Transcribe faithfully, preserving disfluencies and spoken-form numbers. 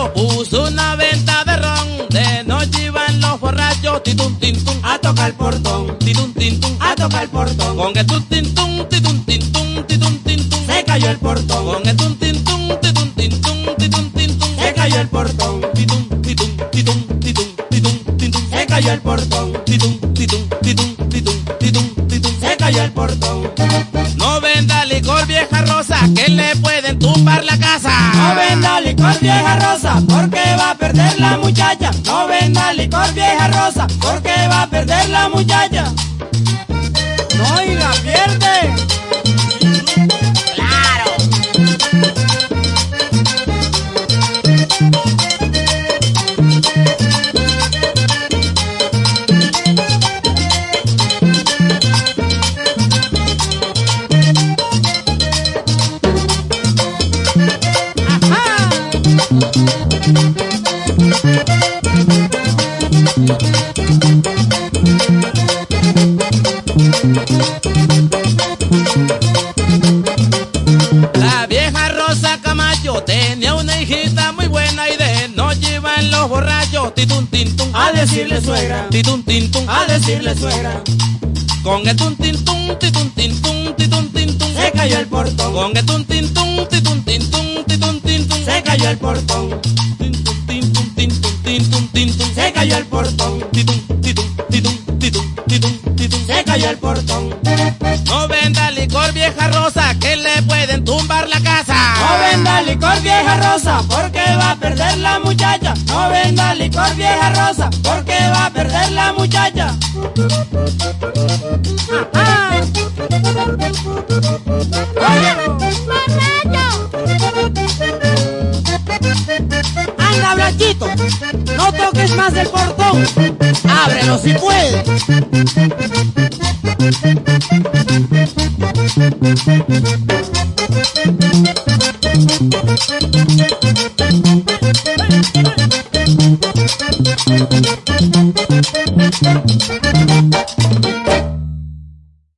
Camacho puso una venta de ron, de noche iban los borrachos, titun tintun, a tocar el portón, titun tintun, a tocar el portón. con el tun tintun, titun tintun, titun tintun, Se cayó el portón, con el tun tintun, titun tintun, titun tintun, se cayó el portón, titun titun, titun titun, titun tintun, se cayó el portón, titun titun, titun titun, titun titun. se cayó el portón. No venda licor vieja rosa, que le pueden tumbar la casa. No venda licor vieja rosa, porque va a perder la muchacha. No venda licor vieja rosa, porque va a perder la muchacha. No, y la pierde. Claro. La vieja Rosa Camacho tenía una hijita muy buena y de noche iban los borrachos, titun tintun, A decirle suegra, titun tintun, a decirle suegra. con el tun tintun, titun tintun, titun tintun, Se cayó el portón, con el tun tintun, titun tintun, titun tintun, se cayó el portón, tintun tintun, tintun tintun, tintun, se cayó el portón, titun titun, titun titun, titun titun. se cayó el portón. No venda licor vieja rosa, que le pueden tumbar la casa. No venda licor vieja rosa, porque va a perder la muchacha. No venda licor vieja rosa, porque va a perder la muchacha. ¡Ah! Anda, Blanquito, no toques más el portón. Ábrelo si puedes.